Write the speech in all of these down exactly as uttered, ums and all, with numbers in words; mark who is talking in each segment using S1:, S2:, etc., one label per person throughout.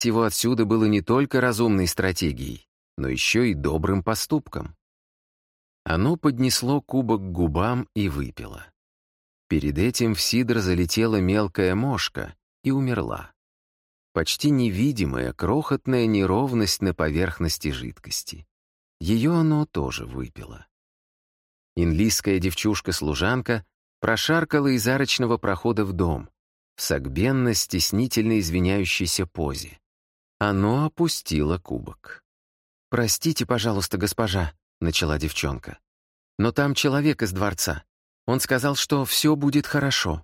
S1: его отсюда было не только разумной стратегией, но еще и добрым поступком. Оно поднесло кубок к губам и выпило. Перед этим в сидр залетела мелкая мошка и умерла. Почти невидимая крохотная неровность на поверхности жидкости. Ее оно тоже выпило. Инлийская девчушка-служанка прошаркала из арочного прохода в дом, в согбенно-стеснительно извиняющейся позе. Оно опустило кубок. «Простите, пожалуйста, госпожа», — начала девчонка. «Но там человек из дворца. Он сказал, что все будет хорошо».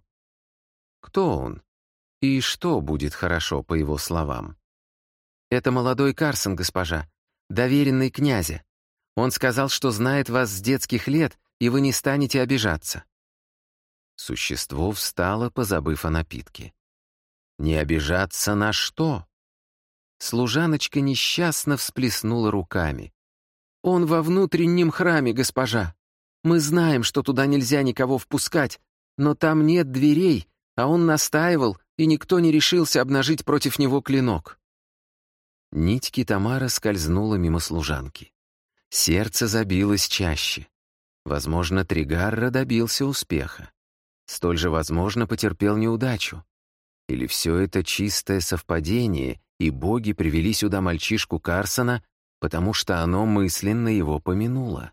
S1: Кто он? И что будет хорошо, по его словам? «Это молодой Карсон, госпожа, доверенный князя. Он сказал, что знает вас с детских лет, и вы не станете обижаться». Существо встало, позабыв о напитке. «Не обижаться на что?» Служаночка несчастно всплеснула руками. «Он во внутреннем храме, госпожа. Мы знаем, что туда нельзя никого впускать, но там нет дверей, а он настаивал, и никто не решился обнажить против него клинок». Нить Китамара скользнула мимо служанки. Сердце забилось чаще. Возможно, Тригарра добился успеха. Столь же, возможно, потерпел неудачу. Или все это чистое совпадение, и боги привели сюда мальчишку Карсона, потому что оно мысленно его помянуло.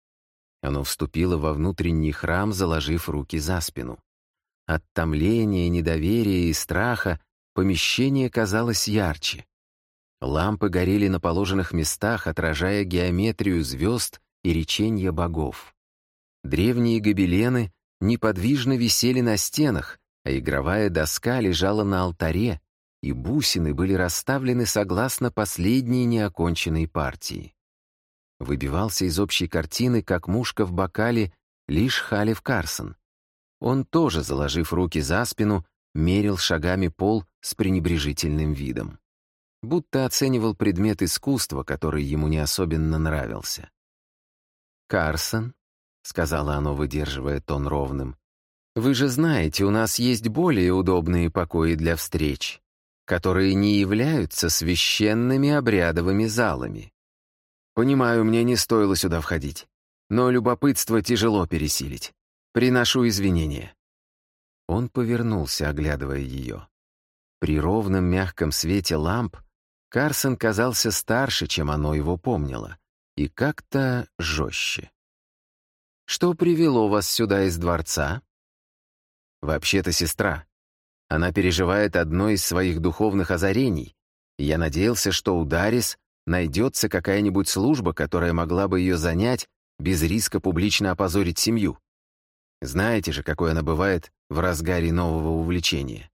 S1: Оно вступило во внутренний храм, заложив руки за спину. От томления, недоверия и страха помещение казалось ярче. Лампы горели на положенных местах, отражая геометрию звезд и реченья богов. Древние гобелены неподвижно висели на стенах, а игровая доска лежала на алтаре, и бусины были расставлены согласно последней неоконченной партии. Выбивался из общей картины, как мушка в бокале, лишь Халев Карсон. Он тоже, заложив руки за спину, мерил шагами пол с пренебрежительным видом. Будто оценивал предмет искусства, который ему не особенно нравился. «Карсон», — сказала оно, выдерживая тон ровным, — «вы же знаете, у нас есть более удобные покои для встреч, которые не являются священными обрядовыми залами. Понимаю, мне не стоило сюда входить, но любопытство тяжело пересилить. Приношу извинения». Он повернулся, оглядывая ее. При ровном мягком свете ламп Карсон казался старше, чем оно его помнило, и как-то жестче. «Что привело вас сюда из дворца?» «Вообще-то сестра. Она переживает одно из своих духовных озарений, и я надеялся, что у Дарис найдется какая-нибудь служба, которая могла бы ее занять без риска публично опозорить семью. Знаете же, какой она бывает в разгаре нового увлечения».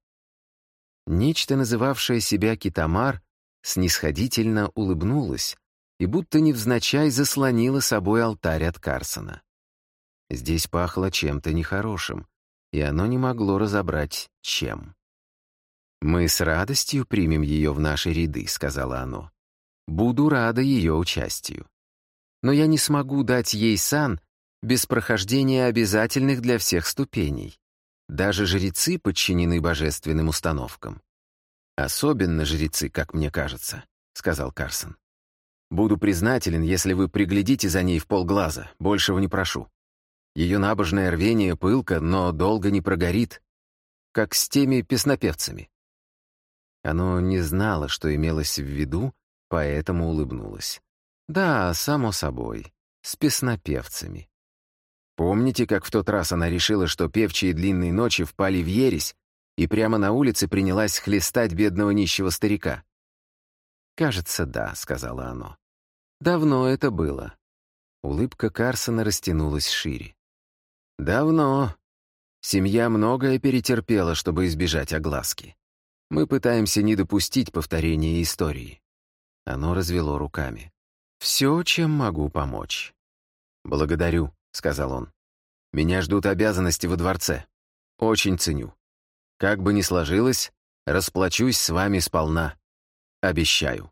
S1: Нечто, называвшее себя Китамар, снисходительно улыбнулась и будто невзначай заслонила собой алтарь от Карсона. Здесь пахло чем-то нехорошим, и оно не могло разобрать, чем. «Мы с радостью примем ее в наши ряды», — сказала оно. «Буду рада ее участию. Но я не смогу дать ей сан без прохождения обязательных для всех ступеней. Даже жрецы подчинены божественным установкам». «Особенно жрецы, как мне кажется», — сказал Карсон. «Буду признателен, если вы приглядите за ней в полглаза, большего не прошу. Ее набожное рвение пылко, но долго не прогорит, как с теми песнопевцами». Оно не знало, что имелось в виду, поэтому улыбнулось. «Да, само собой, с песнопевцами. Помните, как в тот раз она решила, что певчие длинные ночи впали в ересь, и прямо на улице принялась хлестать бедного нищего старика?» «Кажется, да», — сказала оно. «Давно это было». Улыбка Карсона растянулась шире. «Давно. Семья многое перетерпела, чтобы избежать огласки. Мы пытаемся не допустить повторения истории». Оно развело руками. «Все, чем могу помочь». «Благодарю», — сказал он. «Меня ждут обязанности во дворце. Очень ценю. Как бы ни сложилось, расплачусь с вами сполна. Обещаю».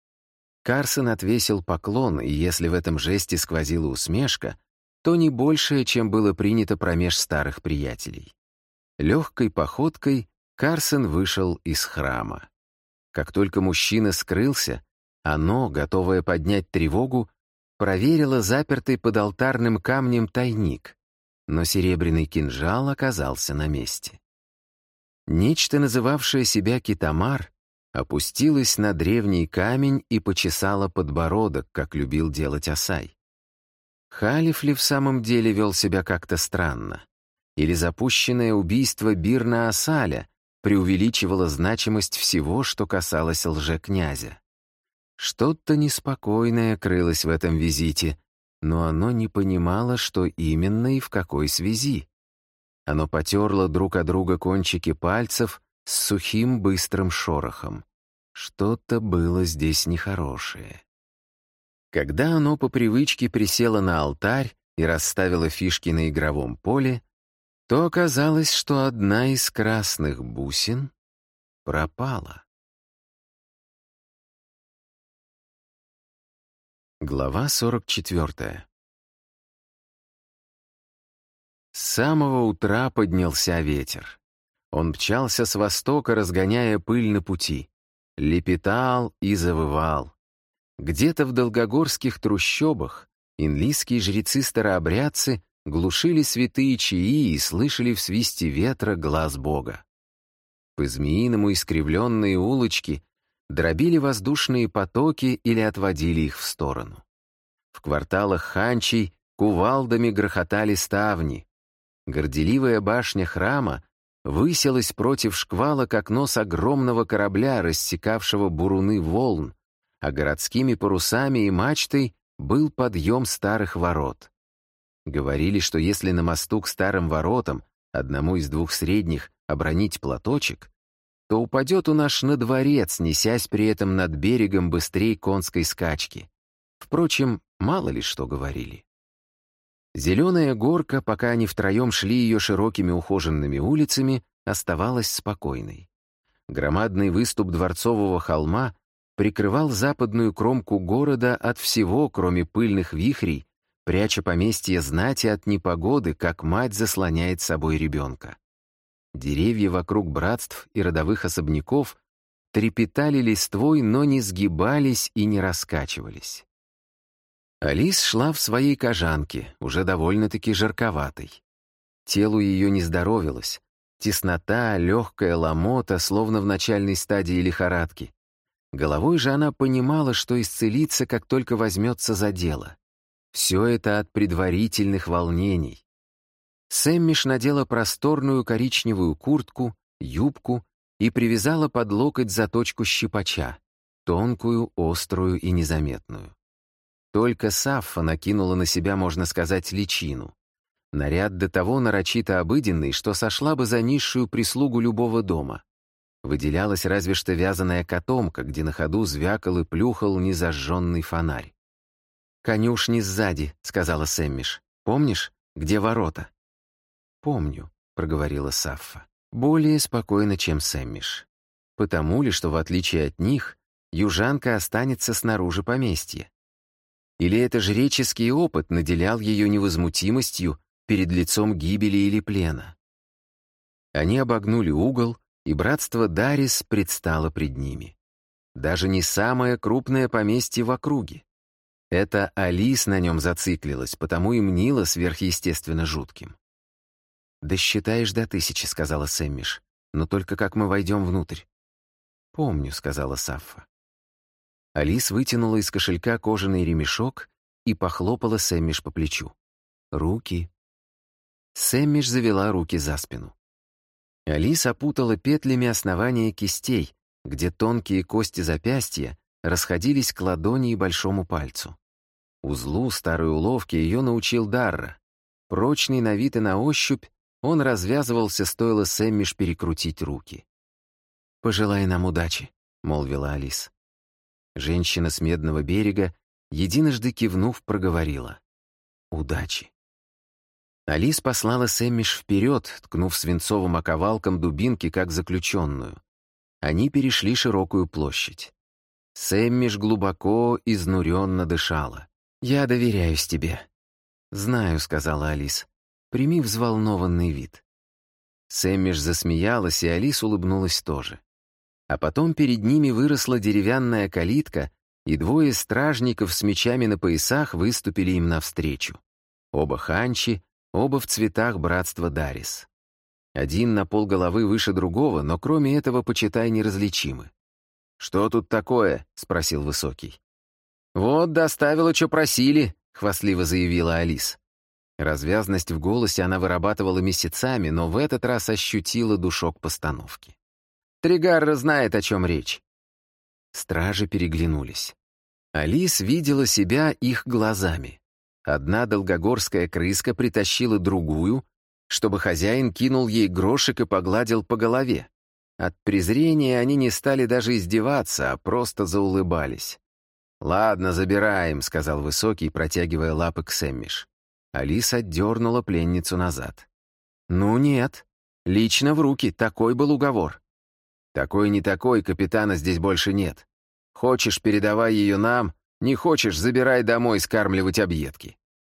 S1: Карсон отвесил поклон, и если в этом жесте сквозила усмешка, то не большее, чем было принято промеж старых приятелей. Легкой походкой Карсон вышел из храма. Как только мужчина скрылся, оно, готовое поднять тревогу, проверило запертый под алтарным камнем тайник, но серебряный кинжал оказался на месте. Нечто, называвшее себя Китамар, опустилось на древний камень и почесало подбородок, как любил делать Асай. Халиф ли в самом деле вел себя как-то странно? Или запущенное убийство Бирна Асаля преувеличивало значимость всего, что касалось лже-князя? Что-то неспокойное крылось в этом визите, но оно не понимало, что именно и в какой связи. Оно потерло друг о друга кончики пальцев с сухим быстрым шорохом. Что-то было здесь нехорошее. Когда оно по привычке присело на алтарь и расставило фишки на игровом поле, то оказалось, что одна из красных бусин пропала. Глава сорок четвёртая. С самого утра поднялся ветер. Он мчался с востока, разгоняя пыль на пути. Лепетал и завывал. Где-то в долгогорских трущобах инлийские жрецы-старообрядцы глушили святые чаи и слышали в свисте ветра глаз Бога. По-змеиному искривленные улочки дробили воздушные потоки или отводили их в сторону. В кварталах ханчей кувалдами грохотали ставни. Горделивая башня храма высилась против шквала, как нос огромного корабля, рассекавшего буруны волн, а городскими парусами и мачтой был подъем старых ворот. Говорили, что если на мосту к старым воротам, одному из двух средних, обронить платочек, то упадет он аж на дворец, несясь при этом над берегом быстрей конской скачки. Впрочем, мало ли что говорили. Зеленая горка, пока они втроем шли ее широкими ухоженными улицами, оставалась спокойной. Громадный выступ дворцового холма прикрывал западную кромку города от всего, кроме пыльных вихрей, пряча поместье знати от непогоды, как мать заслоняет собой ребенка. Деревья вокруг братств и родовых особняков трепетали листвой, но не сгибались и не раскачивались. Алис шла в своей кожанке, уже довольно-таки жарковатой. Телу ее не здоровилось. Теснота, легкая ломота, словно в начальной стадии лихорадки. Головой же она понимала, что исцелится, как только возьмется за дело. Все это от предварительных волнений. Сэммиш надела просторную коричневую куртку, юбку и привязала под локоть заточку щипача, тонкую, острую и незаметную. Только Саффа накинула на себя, можно сказать, личину. Наряд до того нарочито обыденный, что сошла бы за низшую прислугу любого дома. Выделялась разве что вязаная котомка, где на ходу звякал и плюхал незажженный фонарь. «Конюшни сзади», — сказала Сэммиш. «Помнишь, где ворота?» «Помню», — проговорила Саффа. Более спокойно, чем Сэммиш. Потому ли, что, в отличие от них, южанка останется снаружи поместья? Или это жреческий опыт наделял ее невозмутимостью перед лицом гибели или плена? Они обогнули угол, и братство Дарис предстало пред ними. Даже не самое крупное поместье в округе. Это Алис на нем зациклилась, потому и мнила сверхъестественно жутким. «Досчитаешь до тысячи», — сказала Сэммиш, «но только как мы войдем внутрь». «Помню», — сказала Саффа. Алис вытянула из кошелька кожаный ремешок и похлопала Сэммиш по плечу. «Руки». Сэммиш завела руки за спину. Алис опутала петлями основания кистей, где тонкие кости запястья расходились к ладони и большому пальцу. Узлу старой уловки ее научил Дарра. Прочный на вид и на ощупь, он развязывался, стоило Сэммиш перекрутить руки. «Пожелай нам удачи», — молвила Алис. Женщина с Медного берега, единожды кивнув, проговорила: «Удачи». Алис послала Сэммиш вперед, ткнув свинцовым оковалком дубинки, как заключенную. Они перешли широкую площадь. Сэммиш глубоко, изнуренно дышала. «Я доверяюсь тебе». «Знаю», — сказала Алис. «Прими взволнованный вид». Сэммиш засмеялась, и Алис улыбнулась тоже. А потом перед ними выросла деревянная калитка, и двое стражников с мечами на поясах выступили им навстречу. Оба ханчи, оба в цветах братства Дарис. Один на полголовы выше другого, но кроме этого, почитай, неразличимы. «Что тут такое?» — спросил Высокий. «Вот, доставила, что просили», — хвастливо заявила Алис. Развязность в голосе она вырабатывала месяцами, но в этот раз ощутила душок постановки. «Тригарра знает, о чем речь». Стражи переглянулись. Алис видела себя их глазами. Одна долгогорская крыска притащила другую, чтобы хозяин кинул ей грошек и погладил по голове. От презрения они не стали даже издеваться, а просто заулыбались. «Ладно, забираем», — сказал Высокий, протягивая лапы к Сэммиш. Алис отдернула пленницу назад. «Ну нет, лично в руки, такой был уговор». «Такой не такой, капитана здесь больше нет. Хочешь, передавай ее нам, не хочешь, забирай домой скармливать объедки».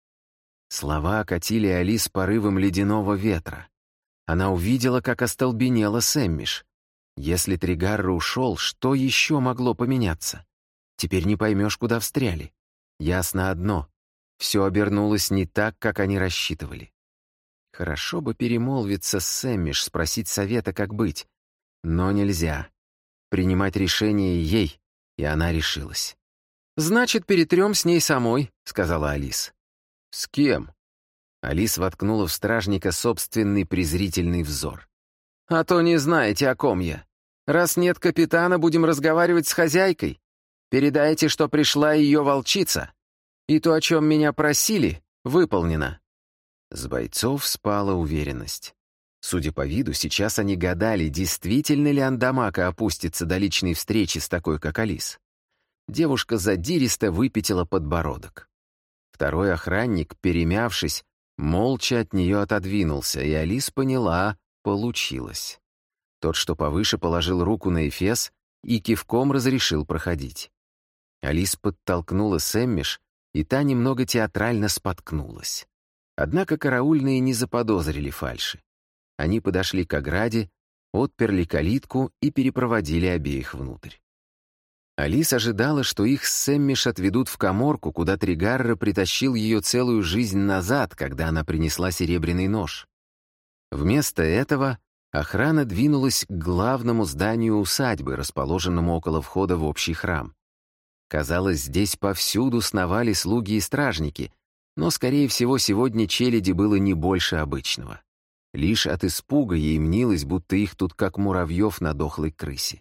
S1: Слова окатили Алис порывом ледяного ветра. Она увидела, как остолбенела Сэммиш. Если Тригарра ушел, что еще могло поменяться? Теперь не поймешь, куда встряли. Ясно одно — все обернулось не так, как они рассчитывали. Хорошо бы перемолвиться с Сэммиш, спросить совета, как быть. Но нельзя. Принимать решение ей, и она решилась. «Значит, перетрем с ней самой», — сказала Алис. «С кем?» Алис воткнула в стражника собственный презрительный взор. «А то не знаете, о ком я. Раз нет капитана, будем разговаривать с хозяйкой. Передайте, что пришла ее волчица. И то, о чем меня просили, выполнено». С бойцов спала уверенность. Судя по виду, сейчас они гадали, действительно ли Андамака опустится до личной встречи с такой, как Алис. Девушка задиристо выпятила подбородок. Второй охранник, перемявшись, молча от нее отодвинулся, и Алис поняла — получилось. Тот, что повыше, положил руку на эфес и кивком разрешил проходить. Алис подтолкнула Сэммиш, и та немного театрально споткнулась. Однако караульные не заподозрили фальши. Они подошли к ограде, отперли калитку и перепроводили обеих внутрь. Алис ожидала, что их с Сэммиш отведут в каморку, куда Тригарра притащил ее целую жизнь назад, когда она принесла серебряный нож. Вместо этого охрана двинулась к главному зданию усадьбы, расположенному около входа в общий храм. Казалось, здесь повсюду сновали слуги и стражники, но, скорее всего, сегодня челяди было не больше обычного. Лишь от испуга ей мнилось, будто их тут как муравьев на дохлой крысе.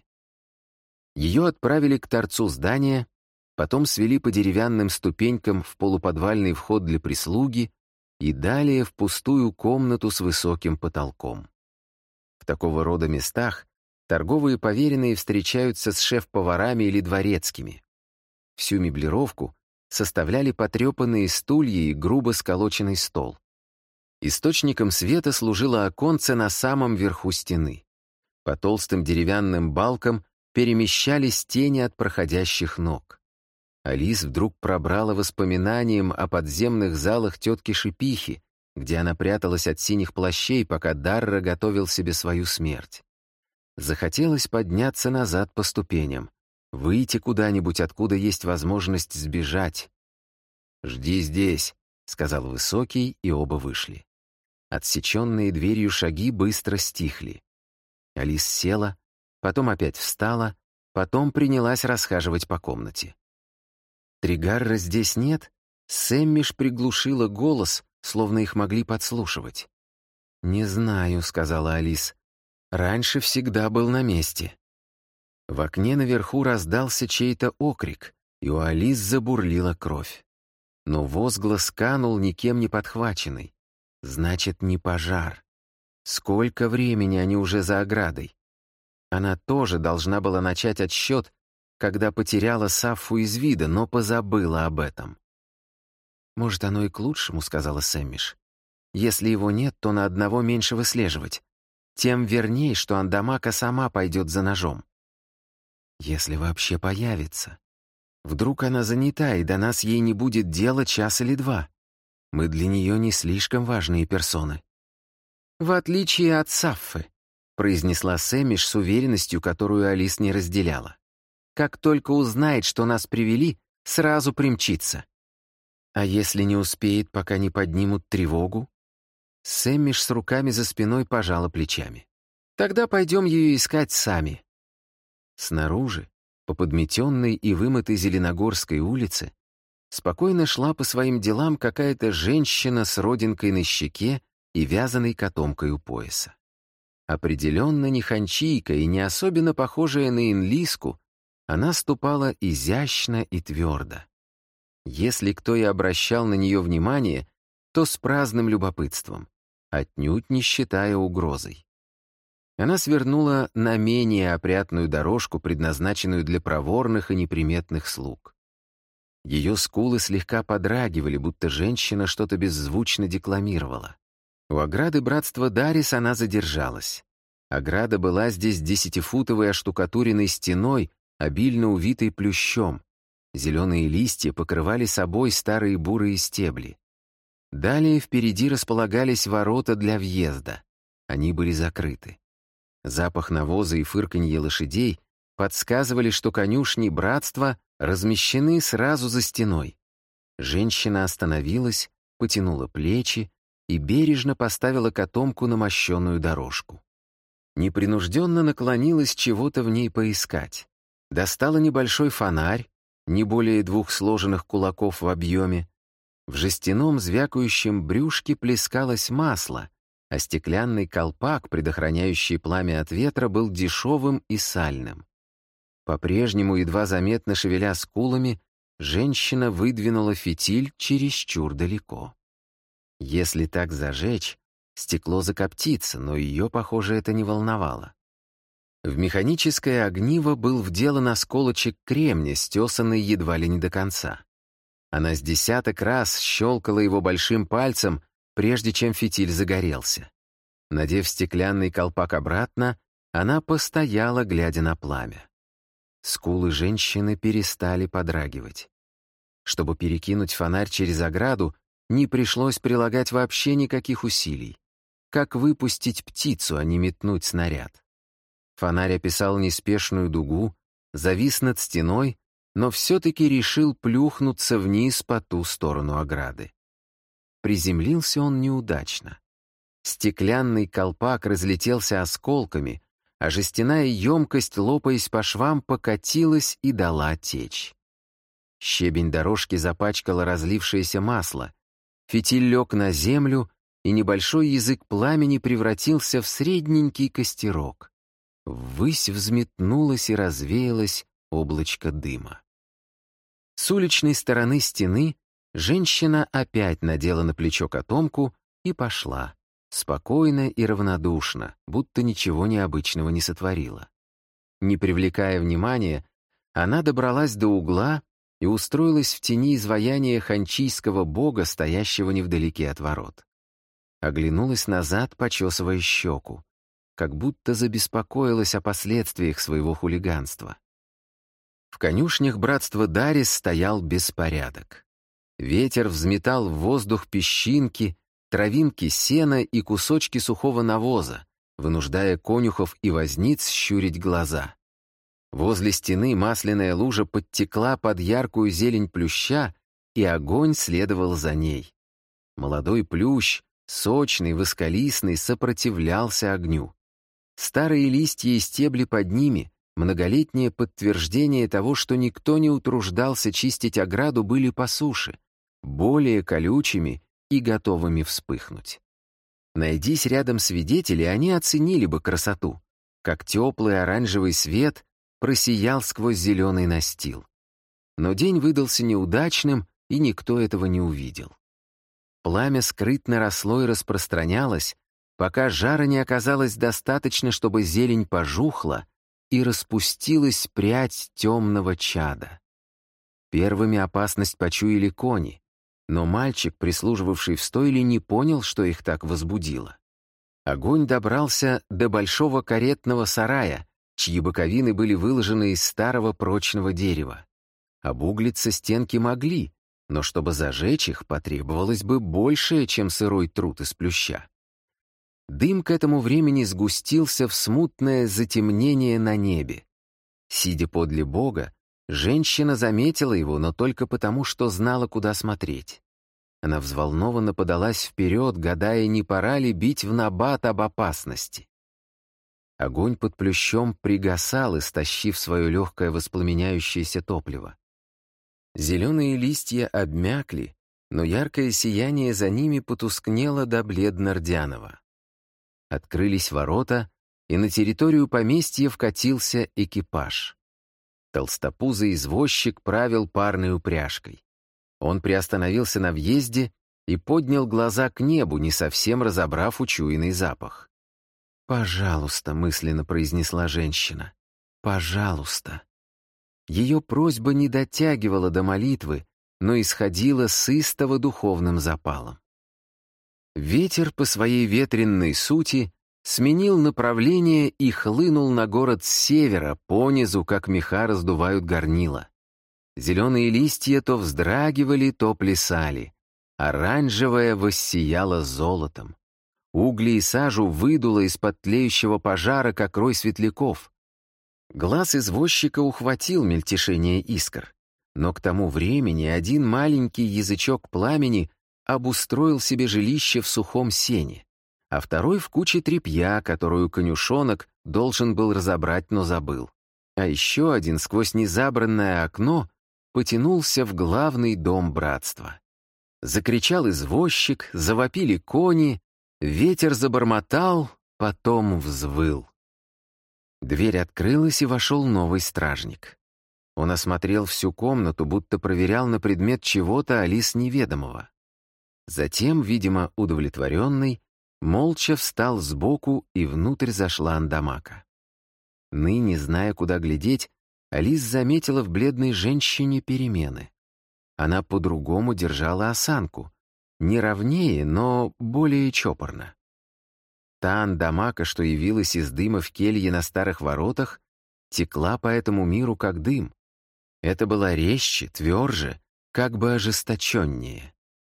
S1: Ее отправили к торцу здания, потом свели по деревянным ступенькам в полуподвальный вход для прислуги и далее в пустую комнату с высоким потолком. В такого рода местах торговые поверенные встречаются с шеф-поварами или дворецкими. Всю меблировку составляли потрепанные стулья и грубо сколоченный стол. Источником света служило оконце на самом верху стены. По толстым деревянным балкам перемещались тени от проходящих ног. Алис вдруг пробрала воспоминанием о подземных залах тетки Шипихи, где она пряталась от синих плащей, пока Дарра готовил себе свою смерть. Захотелось подняться назад по ступеням, выйти куда-нибудь, откуда есть возможность сбежать. «Жди здесь», — сказал Высокий, и оба вышли. Отсеченные дверью шаги быстро стихли. Алис села, потом опять встала, потом принялась расхаживать по комнате. «Тригарра здесь нет?» Сэммиш приглушила голос, словно их могли подслушивать. «Не знаю», — сказала Алис. «Раньше всегда был на месте». В окне наверху раздался чей-то окрик, и у Алис забурлила кровь. Но возглас канул никем не подхваченный. Значит, не пожар. Сколько времени они уже за оградой? Она тоже должна была начать отсчет, когда потеряла Саффу из вида, но позабыла об этом. «Может, оно и к лучшему», — сказала Сэммиш. «Если его нет, то на одного меньше выслеживать. Тем верней, что Андамака сама пойдет за ножом. Если вообще появится. Вдруг она занята, и до нас ей не будет дела час или два. Мы для нее не слишком важные персоны». «В отличие от Саффы», произнесла Сэммиш с уверенностью, которую Алис не разделяла. «Как только узнает, что нас привели, сразу примчится». «А если не успеет, пока не поднимут тревогу?» Сэммиш с руками за спиной пожала плечами. «Тогда пойдем ее искать сами». Снаружи, по подметенной и вымытой Зеленогорской улице, спокойно шла по своим делам какая-то женщина с родинкой на щеке и вязаной котомкой у пояса. Определенно не ханчийка и не особенно похожая на инлиску, она ступала изящно и твердо. Если кто и обращал на нее внимание, то с праздным любопытством, отнюдь не считая угрозой. Она свернула на менее опрятную дорожку, предназначенную для проворных и неприметных слуг. Ее скулы слегка подрагивали, будто женщина что-то беззвучно декламировала. У ограды братства Дарис она задержалась. Ограда была здесь десятифутовой оштукатуренной стеной, обильно увитой плющом. Зеленые листья покрывали собой старые бурые стебли. Далее впереди располагались ворота для въезда. Они были закрыты. Запах навоза и фырканье лошадей подсказывали, что конюшни братства размещены сразу за стеной. Женщина остановилась, потянула плечи и бережно поставила котомку на мощеную дорожку. Непринужденно наклонилась чего-то в ней поискать. Достала небольшой фонарь, не более двух сложенных кулаков в объеме. В жестяном звякающем брюшке плескалось масло, а стеклянный колпак, предохраняющий пламя от ветра, был дешевым и сальным. По-прежнему, едва заметно шевеля скулами, женщина выдвинула фитиль чересчур далеко. Если так зажечь, стекло закоптится, но ее, похоже, это не волновало. В механическое огниво был вделан осколочек кремня, стесанный едва ли не до конца. Она с десяток раз щелкала его большим пальцем, прежде чем фитиль загорелся. Надев стеклянный колпак обратно, она постояла, глядя на пламя. Скулы женщины перестали подрагивать. Чтобы перекинуть фонарь через ограду, не пришлось прилагать вообще никаких усилий. Как выпустить птицу, а не метнуть снаряд. Фонарь описал неспешную дугу, завис над стеной, но все-таки решил плюхнуться вниз по ту сторону ограды. Приземлился он неудачно. Стеклянный колпак разлетелся осколками, а жестяная емкость, лопаясь по швам, покатилась и дала течь. Щебень дорожки запачкало разлившееся масло. Фитиль лег на землю, и небольшой язык пламени превратился в средненький костерок. Ввысь взметнулось и развеялось облачко дыма. С уличной стороны стены женщина опять надела на плечо котомку и пошла, спокойно и равнодушно, будто ничего необычного не сотворила. Не привлекая внимания, она добралась до угла и устроилась в тени изваяния ханчийского бога, стоящего невдалеке от ворот. Оглянулась назад, почесывая щеку, как будто забеспокоилась о последствиях своего хулиганства. В конюшнях братства Дарис стоял беспорядок. Ветер взметал в воздух песчинки, травинки сена и кусочки сухого навоза, вынуждая конюхов и возниц щурить глаза. Возле стены масляная лужа подтекла под яркую зелень плюща, и огонь следовал за ней. Молодой плющ, сочный, восколистный, сопротивлялся огню. Старые листья и стебли под ними, многолетнее подтверждение того, что никто не утруждался чистить ограду, были по суше, более колючими и готовыми вспыхнуть. Найдись рядом свидетели, они оценили бы красоту, как теплый оранжевый свет просиял сквозь зеленый настил. Но день выдался неудачным, и никто этого не увидел. Пламя скрытно росло и распространялось, пока жара не оказалось достаточно, чтобы зелень пожухла и распустилась прядь темного чада. Первыми опасность почуяли кони, но мальчик, прислуживавший в стойле, не понял, что их так возбудило. Огонь добрался до большого каретного сарая, чьи боковины были выложены из старого прочного дерева. Обуглиться стенки могли, но чтобы зажечь их, потребовалось бы большее, чем сырой труд из плюща. Дым к этому времени сгустился в смутное затемнение на небе. Сидя подле Бога, женщина заметила его, но только потому, что знала, куда смотреть. Она взволнованно подалась вперед, гадая, не пора ли бить в набат об опасности. Огонь под плющом пригасал, истощив свое легкое воспламеняющееся топливо. Зеленые листья обмякли, но яркое сияние за ними потускнело до бледно-рдяного. Открылись ворота, и на территорию поместья вкатился экипаж. Толстопузый извозчик правил парной упряжкой. Он приостановился на въезде и поднял глаза к небу, не совсем разобрав учуянный запах. «Пожалуйста», — мысленно произнесла женщина, — «пожалуйста». Ее просьба не дотягивала до молитвы, но исходила с истово духовным запалом. Ветер по своей ветренной сути сменил направление и хлынул на город с севера, понизу, как меха раздувают горнила. Зеленые листья то вздрагивали, то плясали. Оранжевое воссияло золотом. Угли и сажу выдуло из-под тлеющего пожара, как рой светляков. Глаз извозчика ухватил мельтешение искр, но к тому времени один маленький язычок пламени обустроил себе жилище в сухом сене, а второй в куче тряпья, которую конюшонок должен был разобрать, но забыл. А еще один сквозь незабранное окно потянулся в главный дом братства. Закричал извозчик, завопили кони, ветер забормотал, потом взвыл. Дверь открылась, и вошел новый стражник. Он осмотрел всю комнату, будто проверял на предмет чего-то Алис неведомого. Затем, видимо, удовлетворенный, молча встал сбоку, и внутрь зашла Андамака. Ныне, зная, куда глядеть, Алис заметила в бледной женщине перемены. Она по-другому держала осанку, не ровнее, но более чопорно. Та Андамака, что явилась из дыма в келье на старых воротах, текла по этому миру как дым. Это была резче, тверже, как бы ожесточеннее.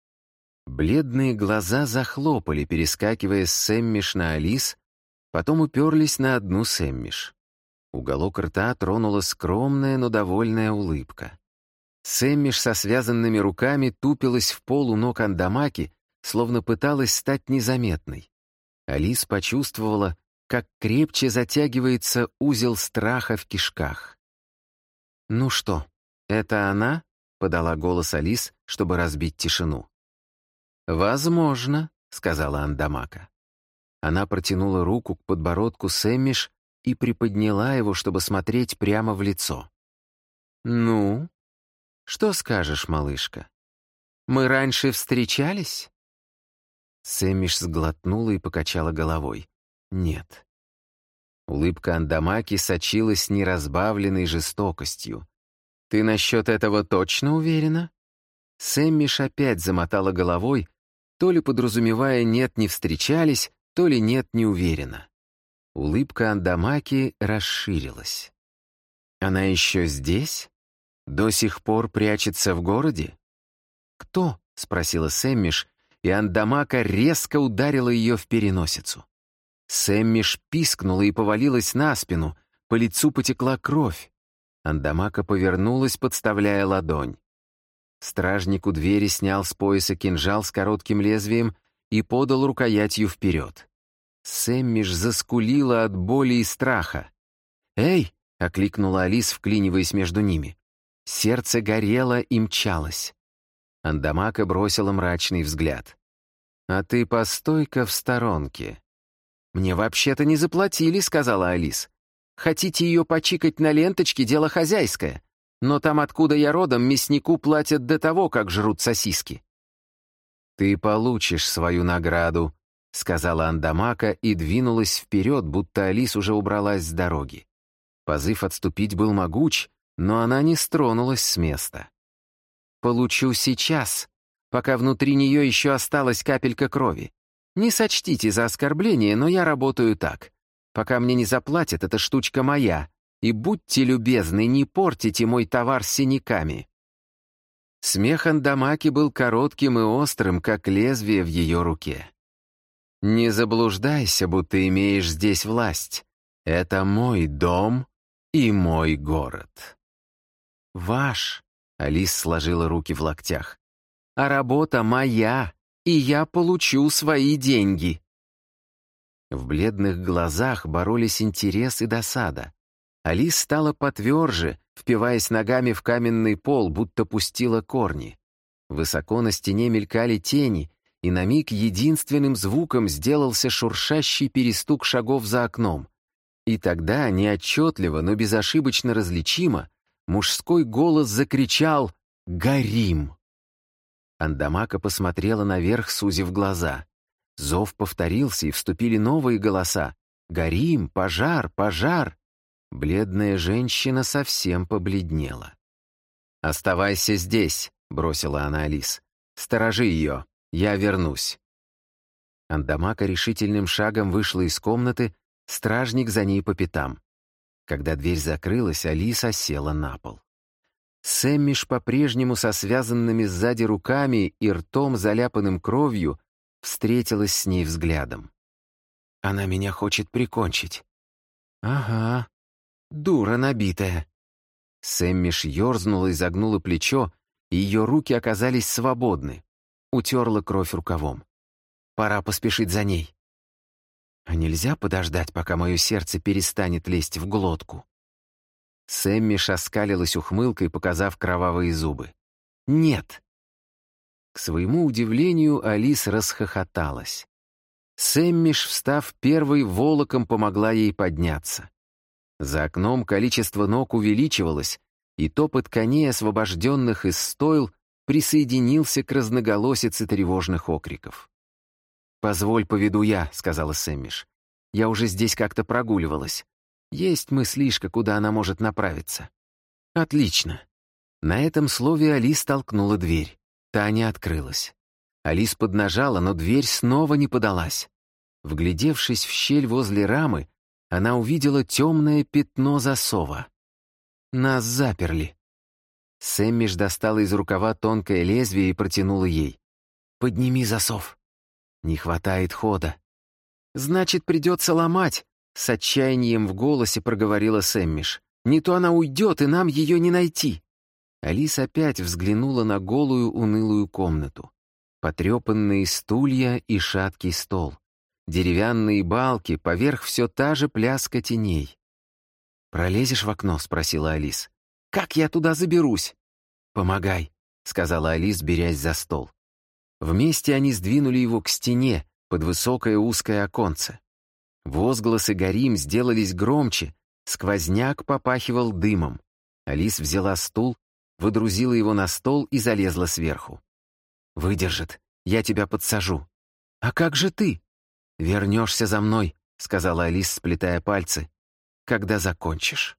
S1: Бледные глаза захлопали, перескакивая с Сэммиш на Алис, потом уперлись на одну Сэммиш. Уголок рта тронула скромная, но довольная улыбка. Сэммиш со связанными руками тупилась в пол у ног Андамаки, словно пыталась стать незаметной. Алис почувствовала, как крепче затягивается узел страха в кишках. «Ну что, это она?» — подала голос Алис, чтобы разбить тишину. «Возможно», — сказала Андамака. Она протянула руку к подбородку Сэммиш и приподняла его, чтобы смотреть прямо в лицо. «Ну, что скажешь, малышка? Мы раньше встречались?» Сэммиш сглотнула и покачала головой. «Нет». Улыбка Андамаки сочилась неразбавленной жестокостью. «Ты насчет этого точно уверена?» Сэммиш опять замотала головой, то ли подразумевая «нет, не встречались», то ли «нет, не уверена». Улыбка Андамаки расширилась. «Она еще здесь? До сих пор прячется в городе?» «Кто?» — спросила Сэммиш, и Андамака резко ударила ее в переносицу. Сэммиш пискнула и повалилась на спину, по лицу потекла кровь. Андамака повернулась, подставляя ладонь. Стражник у двери снял с пояса кинжал с коротким лезвием и подал рукоятью вперед. Сэммиш заскулила от боли и страха. «Эй!» — окликнула Алис, вклиниваясь между ними. Сердце горело и мчалось. Андамака бросила мрачный взгляд. «А ты постой-ка в сторонке». «Мне вообще-то не заплатили», — сказала Алис. «Хотите ее почикать на ленточке, дело хозяйское. Но там, откуда я родом, мяснику платят до того, как жрут сосиски». «Ты получишь свою награду», — сказала Андамака и двинулась вперед, будто Алис уже убралась с дороги. Позыв отступить был могуч, но она не стронулась с места. «Получу сейчас, пока внутри нее еще осталась капелька крови. Не сочтите за оскорбление, но я работаю так. Пока мне не заплатят, эта штучка моя, и будьте любезны, не портите мой товар синяками». Смех Андамаки был коротким и острым, как лезвие в ее руке. Не заблуждайся, будто имеешь здесь власть. Это мой дом и мой город». «Ваш», — Алис сложила руки в локтях, «а работа моя, и я получу свои деньги». В бледных глазах боролись интерес и досада. Алис стала потверже, впиваясь ногами в каменный пол, будто пустила корни. Высоко на стене мелькали тени, и на миг единственным звуком сделался шуршащий перестук шагов за окном. И тогда, неотчетливо, но безошибочно различимо, мужской голос закричал «Горим!». Андамака посмотрела наверх, сузив глаза. Зов повторился, и вступили новые голоса. «Горим! Пожар! Пожар!». Бледная женщина совсем побледнела. «Оставайся здесь», — бросила она Алис. «Сторожи ее, я вернусь». Андамака решительным шагом вышла из комнаты, стражник за ней по пятам. Когда дверь закрылась, Алиса села на пол. Сэммиш, по-прежнему со связанными сзади руками и ртом, заляпанным кровью, встретилась с ней взглядом. «Она меня хочет прикончить». «Ага, дура набитая». Сэммиш ёрзнула и загнула плечо, и ее руки оказались свободны. Утерла кровь рукавом. «Пора поспешить за ней». «А нельзя подождать, пока мое сердце перестанет лезть в глотку?» Сэммиш оскалилась ухмылкой, показав кровавые зубы. «Нет». К своему удивлению, Алис расхохоталась. Сэммиш, встав первой, волоком помогла ей подняться. За окном количество ног увеличивалось, и топот коней, освобожденных из стойл, присоединился к разноголосице тревожных окриков. «Позволь, поведу я», — сказала Сэммиш. «Я уже здесь как-то прогуливалась. Есть мыслишка, куда она может направиться». «Отлично». На этом слове Алис толкнула дверь. Та не открылась. Алис поднажала, но дверь снова не подалась. Вглядевшись в щель возле рамы, она увидела темное пятно засова. Нас заперли. Сэммиш достала из рукава тонкое лезвие и протянула ей. «Подними засов». «Не хватает хода». «Значит, придется ломать», — с отчаянием в голосе проговорила Сэммиш. «Не то она уйдет, и нам ее не найти». Алис опять взглянула на голую, унылую комнату. Потрепанные стулья и шаткий стол. Деревянные балки, поверх все та же пляска теней. «Пролезешь в окно?» — спросила Алис. «Как я туда заберусь?» «Помогай», — сказала Алис, берясь за стол. Вместе они сдвинули его к стене, под высокое узкое оконце. Возгласы Горим сделались громче, сквозняк попахивал дымом. Алис взяла стул, выдрузила его на стол и залезла сверху. «Выдержит, я тебя подсажу». «А как же ты?» «Вернешься за мной», — сказала Алис, сплетая пальцы, — «когда закончишь».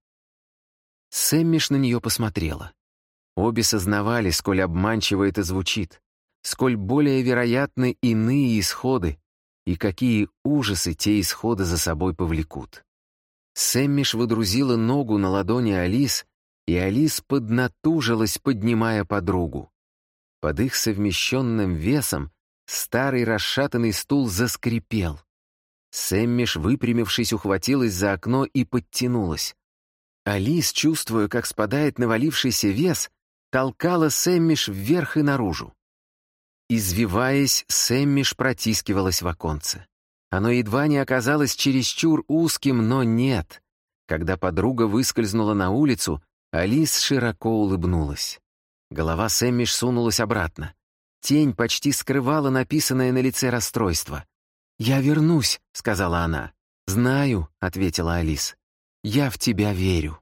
S1: Сэммиш на нее посмотрела. Обе сознавали, сколь обманчиво это звучит, сколь более вероятны иные исходы, и какие ужасы те исходы за собой повлекут. Сэммиш выдрузила ногу на ладони Алис, и Алис поднатужилась, поднимая подругу. Под их совмещенным весом старый расшатанный стул заскрипел. Сэммиш, выпрямившись, ухватилась за окно и подтянулась. Алис, чувствуя, как спадает навалившийся вес, толкала Сэммиш вверх и наружу. Извиваясь, Сэммиш протискивалась в оконце. Оно едва не оказалось чересчур узким, но нет. Когда подруга выскользнула на улицу, Алис широко улыбнулась. Голова Сэммиш сунулась обратно. Тень почти скрывала написанное на лице расстройство. «Я вернусь», — сказала она. «Знаю», — ответила Алис. «Я в тебя верю».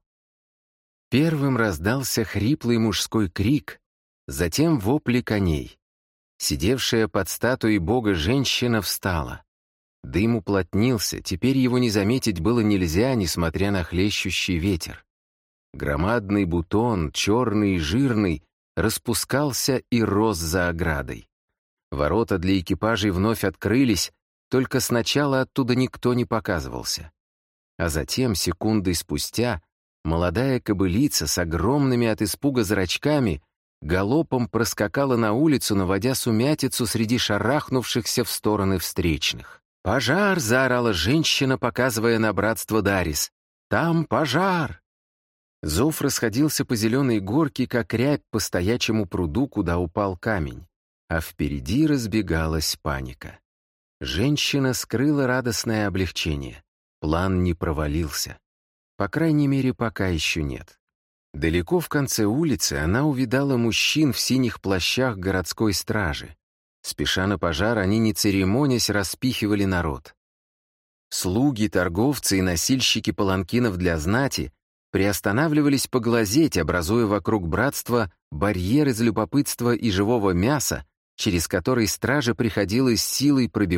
S1: Первым раздался хриплый мужской крик, затем вопли коней. Сидевшая под статуей бога женщина встала. Дым уплотнился, теперь его не заметить было нельзя, несмотря на хлещущий ветер. Громадный бутон, черный и жирный, распускался и рос за оградой. Ворота для экипажей вновь открылись, только сначала оттуда никто не показывался. А затем, секундой спустя, молодая кобылица с огромными от испуга зрачками галопом проскакала на улицу, наводя сумятицу среди шарахнувшихся в стороны встречных. «Пожар!» — заорала женщина, показывая на братство Дарис. «Там пожар!» Зов расходился по зеленой горке, как рябь по стоячему пруду, куда упал камень, а впереди разбегалась паника. Женщина скрыла радостное облегчение. План не провалился. По крайней мере, пока еще нет. Далеко в конце улицы она увидала мужчин в синих плащах городской стражи. Спеша на пожар, они, не церемонясь, распихивали народ. Слуги, торговцы и носильщики паланкинов для знати приостанавливались поглазеть, образуя вокруг братства барьер из любопытства и живого мяса, через который страже приходилось силой пробивать